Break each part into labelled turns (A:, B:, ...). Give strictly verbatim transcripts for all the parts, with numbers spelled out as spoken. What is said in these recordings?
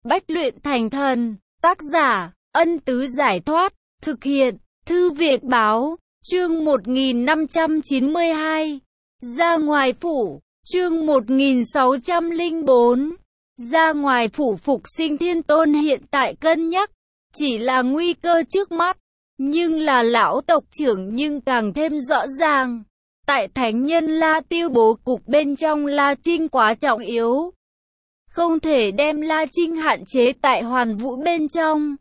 A: Bách luyện thành thần. Tác giả, Ân Tứ Giải Thoát. Thực hiện, Thư Việt Báo. Chương một nghìn năm trăm chín mươi hai. Ra ngoài phủ. Chương một nghìn sáu trăm lẻ bốn. Ra ngoài phủ. Phục Sinh Thiên Tôn hiện tại cân nhắc chỉ là nguy cơ trước mắt, nhưng là lão tộc trưởng nhưng càng thêm rõ ràng. Tại thánh nhân La Tiêu bố cục bên trong, La Trinh quá trọng yếu, không thể đem La Trinh hạn chế tại hoàn vũ bên trong.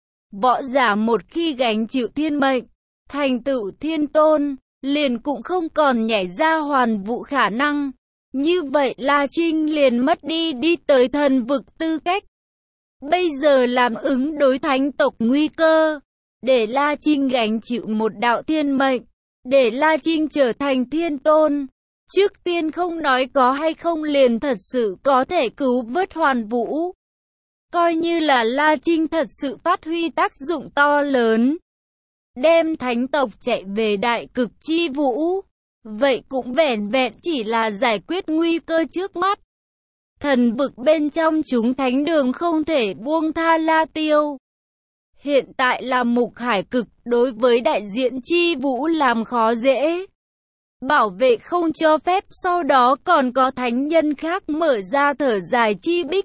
A: Võ giả một khi gánh chịu thiên mệnh, thành tựu thiên tôn, liền cũng không còn nhảy ra hoàn vũ khả năng. Như vậy La Trinh liền mất đi đi tới thần vực tư cách. Bây giờ làm ứng đối thánh tộc nguy cơ, để La Trinh gánh chịu một đạo thiên mệnh, để La Trinh trở thành thiên tôn. Trước tiên không nói có hay không, liền thật sự có thể cứu vớt hoàn vũ. Coi như là La Trinh thật sự phát huy tác dụng to lớn, đem thánh tộc chạy về đại cực chi vũ, vậy cũng vẻn vẹn chỉ là giải quyết nguy cơ trước mắt. Thần vực bên trong chúng thánh đường không thể buông tha La Tiêu. Hiện tại là Mục Hải Cực đối với đại diện chi vũ làm khó dễ, bảo vệ không cho phép, sau đó còn có thánh nhân khác mở ra thở dài chi bích,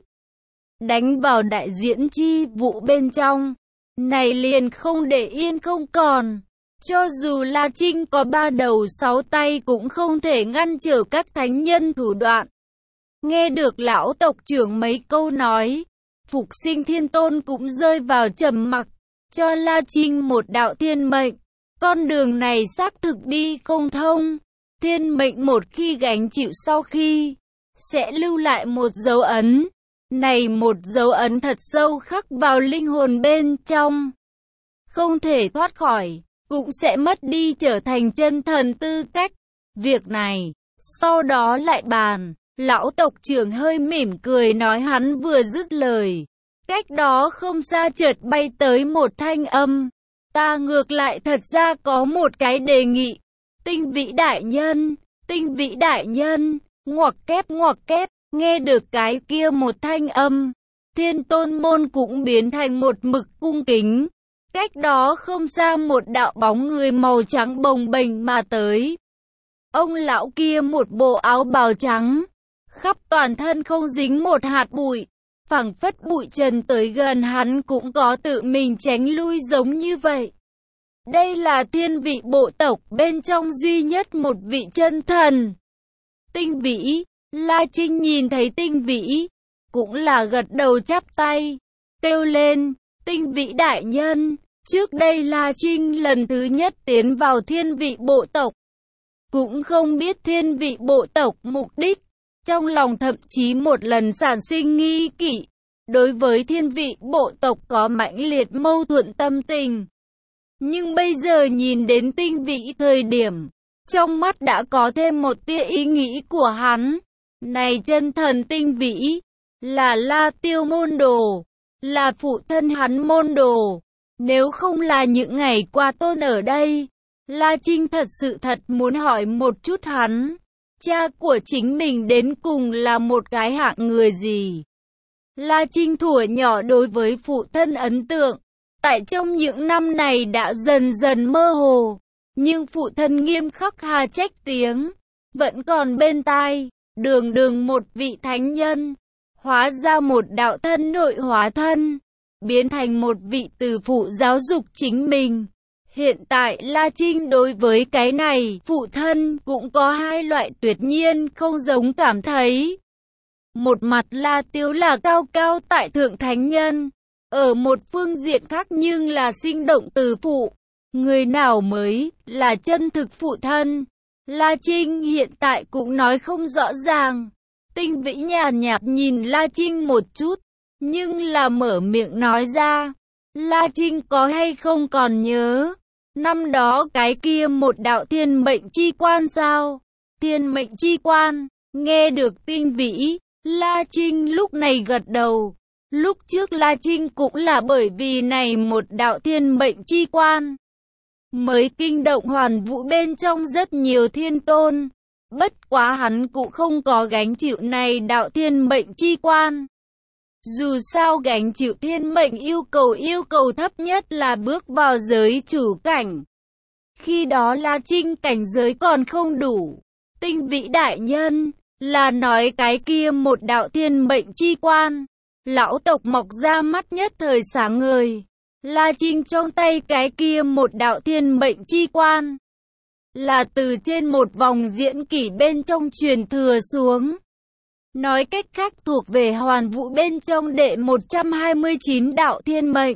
A: đánh vào đại diện chi vũ bên trong. Này liền không để yên không còn. Cho dù La Trinh có ba đầu sáu tay cũng không thể ngăn trở các thánh nhân thủ đoạn. Nghe được lão tộc trưởng mấy câu nói, Phục Sinh Thiên Tôn cũng rơi vào trầm mặc, cho La Trinh một đạo thiên mệnh. Con đường này xác thực đi không thông. Thiên mệnh một khi gánh chịu sau khi, sẽ lưu lại một dấu ấn. Này một dấu ấn thật sâu khắc vào linh hồn bên trong, không thể thoát khỏi, cũng sẽ mất đi trở thành chân thần tư cách. Việc này, sau đó lại bàn. Lão tộc trưởng hơi mỉm cười nói, hắn vừa dứt lời, cách đó không xa chợt bay tới một thanh âm. Ta ngược lại thật ra có một cái đề nghị. Tinh Vĩ đại nhân, Tinh Vĩ đại nhân, ngoặc kép ngoặc kép. Nghe được cái kia một thanh âm, Thiên Tôn môn cũng biến thành một mực cung kính. Cách đó không xa một đạo bóng người màu trắng bồng bềnh mà tới. Ông lão kia một bộ áo bào trắng, khắp toàn thân không dính một hạt bụi, phảng phất bụi trần tới gần hắn cũng có tự mình tránh lui giống như vậy. Đây là thiên vị bộ tộc bên trong duy nhất một vị chân thần. Tinh Vĩ. La Trinh nhìn thấy Tinh Vĩ, cũng là gật đầu chắp tay, kêu lên, Tinh Vĩ đại nhân. Trước đây La Trinh lần thứ nhất tiến vào thiên vị bộ tộc, cũng không biết thiên vị bộ tộc mục đích, trong lòng thậm chí một lần sản sinh nghi kỵ, đối với thiên vị bộ tộc có mãnh liệt mâu thuẫn tâm tình. Nhưng bây giờ nhìn đến Tinh Vĩ thời điểm, trong mắt đã có thêm một tia ý nghĩ của hắn. Này chân thần Tinh Vĩ, là La Tiêu môn đồ, là phụ thân hắn môn đồ. Nếu không là những ngày qua tôn ở đây, La Trinh thật sự thật muốn hỏi một chút hắn, cha của chính mình đến cùng là một cái hạng người gì. La Trinh thuở nhỏ đối với phụ thân ấn tượng, tại trong những năm này đã dần dần mơ hồ, nhưng phụ thân nghiêm khắc hà trách tiếng, vẫn còn bên tai. Đường đường một vị thánh nhân, hóa ra một đạo thân nội hóa thân, biến thành một vị từ phụ giáo dục chính mình. Hiện tại La Trinh đối với cái này, phụ thân cũng có hai loại tuyệt nhiên không giống cảm thấy. Một mặt La Tiêu là cao cao tại thượng thánh nhân, ở một phương diện khác nhưng là sinh động từ phụ. Người nào mới là chân thực phụ thân? La Trinh hiện tại cũng nói không rõ ràng. Tinh Vĩ nhàn nhạt nhìn La Trinh một chút, nhưng là mở miệng nói ra. La Trinh có hay không còn nhớ năm đó cái kia một đạo thiên mệnh chi quan sao? Thiên mệnh chi quan. Nghe được Tinh Vĩ, La Trinh lúc này gật đầu. Lúc trước La Trinh cũng là bởi vì này một đạo thiên mệnh chi quan mới kinh động hoàn vũ bên trong rất nhiều thiên tôn. Bất quá hắn cũng không có gánh chịu này đạo thiên mệnh chi quan. Dù sao gánh chịu thiên mệnh yêu cầu yêu cầu thấp nhất là bước vào giới chủ cảnh. Khi đó La Trinh cảnh giới còn không đủ. Tinh Vĩ đại nhân, là nói cái kia một đạo thiên mệnh chi quan. Lão tộc mọc ra mắt nhất thời sáng ngời. La Trinh trong tay cái kia một đạo thiên mệnh chi quan. Là từ trên một vòng diễn kỷ bên trong truyền thừa xuống. Nói cách khác thuộc về hoàn vũ bên trong đệ một trăm hai mươi chín đạo thiên mệnh.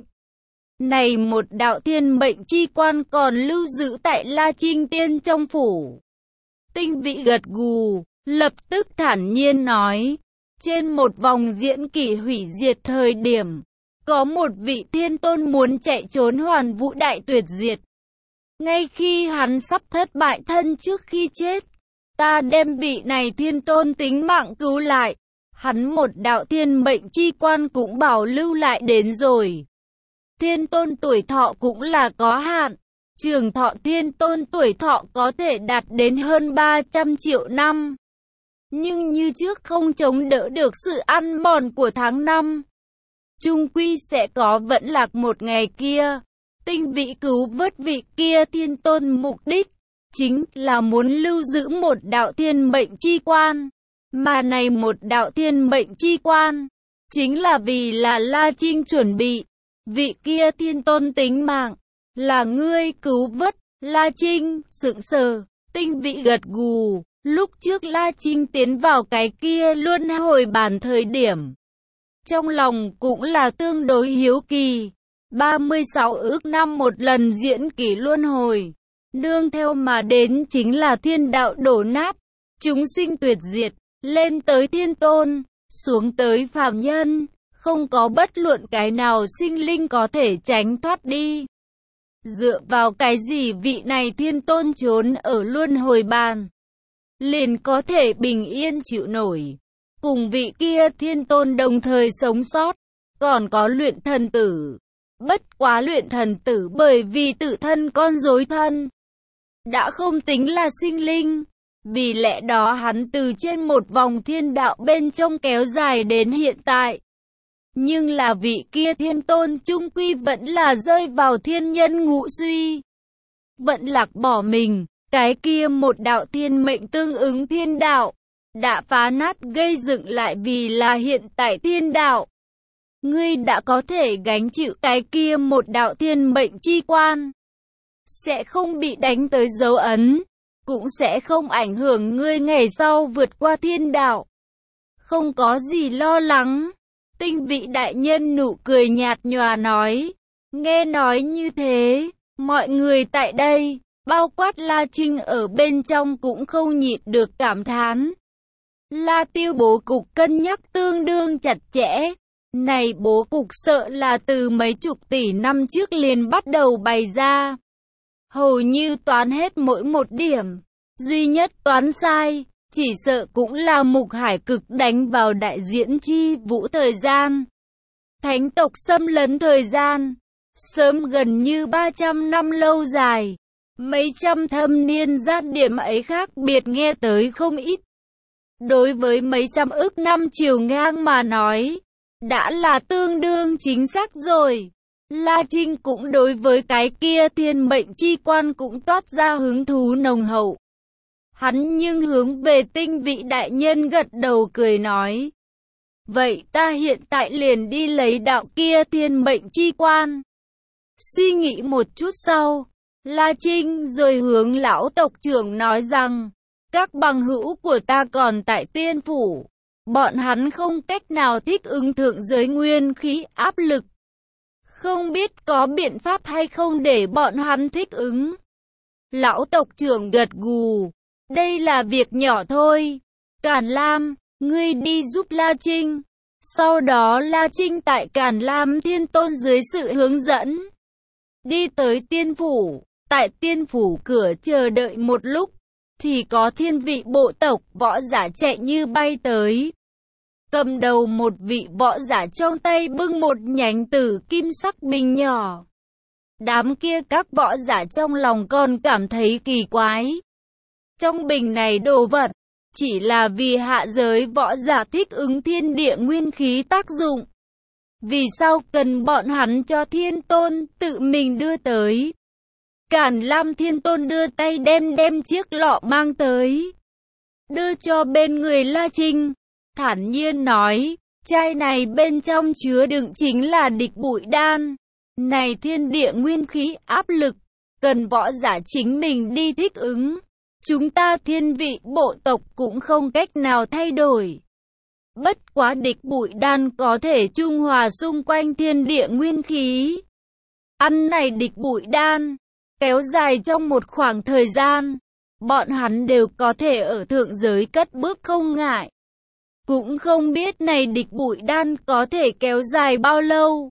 A: Này một đạo thiên mệnh chi quan còn lưu giữ tại La Trinh tiên trong phủ. Tinh Vĩ gật gù, lập tức thản nhiên nói. Trên một vòng diễn kỷ hủy diệt thời điểm, có một vị thiên tôn muốn chạy trốn hoàn vũ đại tuyệt diệt. Ngay khi hắn sắp thất bại thân trước khi chết, ta đem vị này thiên tôn tính mạng cứu lại. Hắn một đạo thiên mệnh chi quan cũng bảo lưu lại đến rồi. Thiên tôn tuổi thọ cũng là có hạn. Trường thọ thiên tôn tuổi thọ có thể đạt đến hơn ba trăm triệu năm. Nhưng như trước không chống đỡ được sự ăn mòn của tháng năm. Chung quy sẽ có vẫn lạc một ngày kia. Tinh Vĩ cứu vớt vị kia thiên tôn mục đích chính là muốn lưu giữ một đạo thiên mệnh chi quan. Mà này một đạo thiên mệnh chi quan chính là vì là La Trinh chuẩn bị. Vị kia thiên tôn tính mạng là ngươi cứu vớt. La Trinh sững sờ, Tinh Vĩ gật gù. Lúc trước La Trinh tiến vào cái kia luân hồi bản thời điểm, trong lòng cũng là tương đối hiếu kỳ. ba mươi sáu ước năm một lần diễn kỷ luân hồi, nương theo mà đến chính là thiên đạo đổ nát, chúng sinh tuyệt diệt, lên tới thiên tôn, xuống tới phàm nhân, không có bất luận cái nào sinh linh có thể tránh thoát đi. Dựa vào cái gì vị này thiên tôn trốn ở luân hồi bàn liền có thể bình yên chịu nổi, cùng vị kia thiên tôn đồng thời sống sót. Còn có luyện thần tử, bất quá luyện thần tử bởi vì tự thân con rối thân, đã không tính là sinh linh, vì lẽ đó hắn từ trên một vòng thiên đạo bên trong kéo dài đến hiện tại. Nhưng là vị kia thiên tôn trung quy vẫn là rơi vào thiên nhân ngũ suy, vẫn lạc bỏ mình. Cái kia một đạo thiên mệnh tương ứng thiên đạo, đã phá nát gây dựng lại vì là hiện tại thiên đạo. Ngươi đã có thể gánh chịu cái kia một đạo thiên mệnh chi quan, sẽ không bị đánh tới dấu ấn, cũng sẽ không ảnh hưởng ngươi ngày sau vượt qua thiên đạo. Không có gì lo lắng. Tinh Vĩ đại nhân nụ cười nhạt nhòa nói. Nghe nói như thế, mọi người tại đây, bao quát La Trinh ở bên trong cũng không nhịn được cảm thán. La Tiêu bố cục cân nhắc tương đương chặt chẽ. Này bố cục sợ là từ mấy chục tỷ năm trước liền bắt đầu bày ra. Hầu như toán hết mỗi một điểm. Duy nhất toán sai, chỉ sợ cũng là Mục Hải Cực đánh vào đại diễn chi vũ thời gian. Thánh tộc xâm lấn thời gian, sớm gần như ba trăm năm lâu dài. Mấy trăm thâm niên giác điểm ấy khác biệt nghe tới không ít. Đối với mấy trăm ức năm chiều ngang mà nói, đã là tương đương chính xác rồi. La Trinh cũng đối với cái kia thiên mệnh chi quan cũng toát ra hứng thú nồng hậu. Hắn nhưng hướng về Tinh Vĩ đại nhân gật đầu cười nói. Vậy ta hiện tại liền đi lấy đạo kia thiên mệnh chi quan. Suy nghĩ một chút sau, La Trinh rồi hướng lão tộc trưởng nói rằng, các bằng hữu của ta còn tại tiên phủ, bọn hắn không cách nào thích ứng thượng giới nguyên khí áp lực. Không biết có biện pháp hay không để bọn hắn thích ứng. Lão tộc trưởng gật gù, đây là việc nhỏ thôi. Càn Lam, ngươi đi giúp La Trinh. Sau đó La Trinh tại Càn Lam Thiên Tôn dưới sự hướng dẫn, đi tới tiên phủ. Tại tiên phủ cửa chờ đợi một lúc, thì có thiên vị bộ tộc võ giả chạy như bay tới. Cầm đầu một vị võ giả trong tay bưng một nhánh tử kim sắc bình nhỏ. Đám kia các võ giả trong lòng còn cảm thấy kỳ quái. Trong bình này đồ vật, chỉ là vì hạ giới võ giả thích ứng thiên địa nguyên khí tác dụng. Vì sao cần bọn hắn cho Thiên Tôn tự mình đưa tới? Càn Lam Thiên Tôn đưa tay đem đem chiếc lọ mang tới, đưa cho bên người La Trinh, thản nhiên nói, chai này bên trong chứa đựng chính là địch bụi đan. Này thiên địa nguyên khí áp lực, cần võ giả chính mình đi thích ứng. Chúng ta thiên vị bộ tộc cũng không cách nào thay đổi. Bất quá địch bụi đan có thể trung hòa xung quanh thiên địa nguyên khí. Ăn này địch bụi đan, kéo dài trong một khoảng thời gian, bọn hắn đều có thể ở thượng giới cất bước không ngại. Cũng không biết này địch bụi đan có thể kéo dài bao lâu.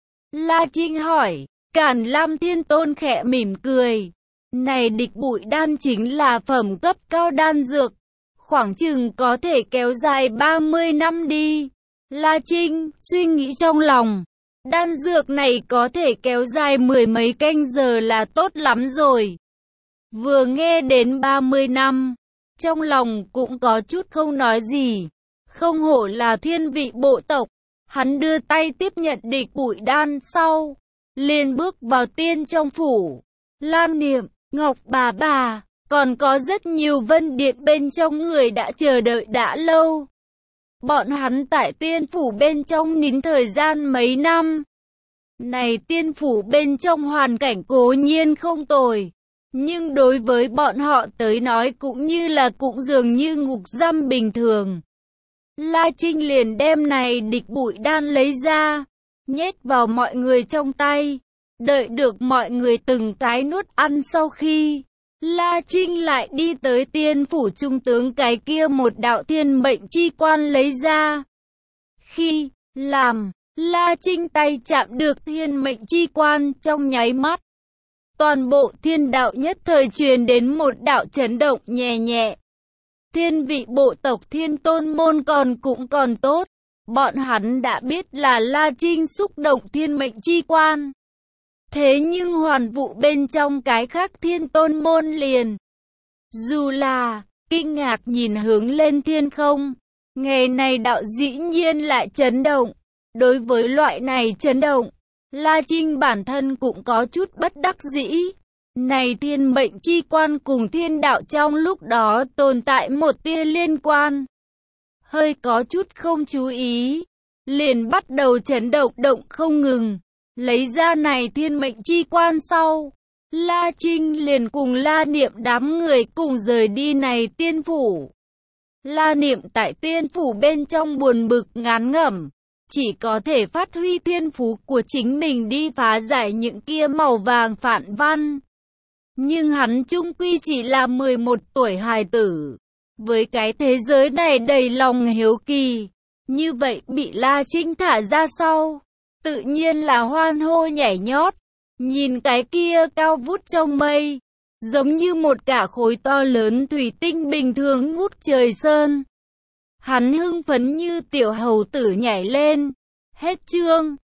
A: La Trinh hỏi, Càn Lam Thiên Tôn khẽ mỉm cười. Này địch bụi đan chính là phẩm cấp cao đan dược, khoảng chừng có thể kéo dài ba mươi năm đi. La Trinh suy nghĩ trong lòng, đan dược này có thể kéo dài mười mấy canh giờ là tốt lắm rồi. Vừa nghe đến ba mươi năm, trong lòng cũng có chút không nói gì. Không hổ là thiên vị bộ tộc. Hắn đưa tay tiếp nhận địch bụi đan sau, liền bước vào tiên trong phủ. Lam Niệm, Ngọc bà bà, còn có rất nhiều vân điện bên trong người đã chờ đợi đã lâu. Bọn hắn tại tiên phủ bên trong nín thời gian mấy năm. Này tiên phủ bên trong hoàn cảnh cố nhiên không tồi, nhưng đối với bọn họ tới nói cũng như là cũng dường như ngục giam bình thường. La Trinh liền đem này địch bụi đan lấy ra, nhét vào mọi người trong tay. Đợi được mọi người từng cái nuốt ăn sau khi, La Trinh lại đi tới tiên phủ trung tướng cái kia một đạo thiên mệnh chi quan lấy ra. Khi làm, La Trinh tay chạm được thiên mệnh chi quan trong nháy mắt. Toàn bộ thiên đạo nhất thời truyền đến một đạo chấn động nhẹ nhẹ. Thiên vị bộ tộc Thiên Tôn môn còn cũng còn tốt, bọn hắn đã biết là La Trinh xúc động thiên mệnh chi quan. Thế nhưng hoàn vụ bên trong cái khác Thiên Tôn môn liền, dù là kinh ngạc nhìn hướng lên thiên không, ngày này đạo dĩ nhiên lại chấn động. Đối với loại này chấn động, La Trinh bản thân cũng có chút bất đắc dĩ. Này thiên mệnh chi quan cùng thiên đạo trong lúc đó tồn tại một tia liên quan. Hơi có chút không chú ý, liền bắt đầu chấn động động không ngừng. Lấy ra này thiên mệnh chi quan sau, La Trinh liền cùng La Niệm đám người cùng rời đi này tiên phủ. La Niệm tại tiên phủ bên trong buồn bực ngán ngẩm, chỉ có thể phát huy thiên phú của chính mình đi phá giải những kia màu vàng phản văn. Nhưng hắn chung quy chỉ là mười một tuổi hài tử, với cái thế giới này đầy lòng hiếu kỳ, như vậy bị La Trinh thả ra sau, tự nhiên là hoan hô nhảy nhót, nhìn cái kia cao vút trong mây, giống như một cả khối to lớn thủy tinh bình thường ngút trời sơn. Hắn hưng phấn như tiểu hầu tử nhảy lên. Hết chương.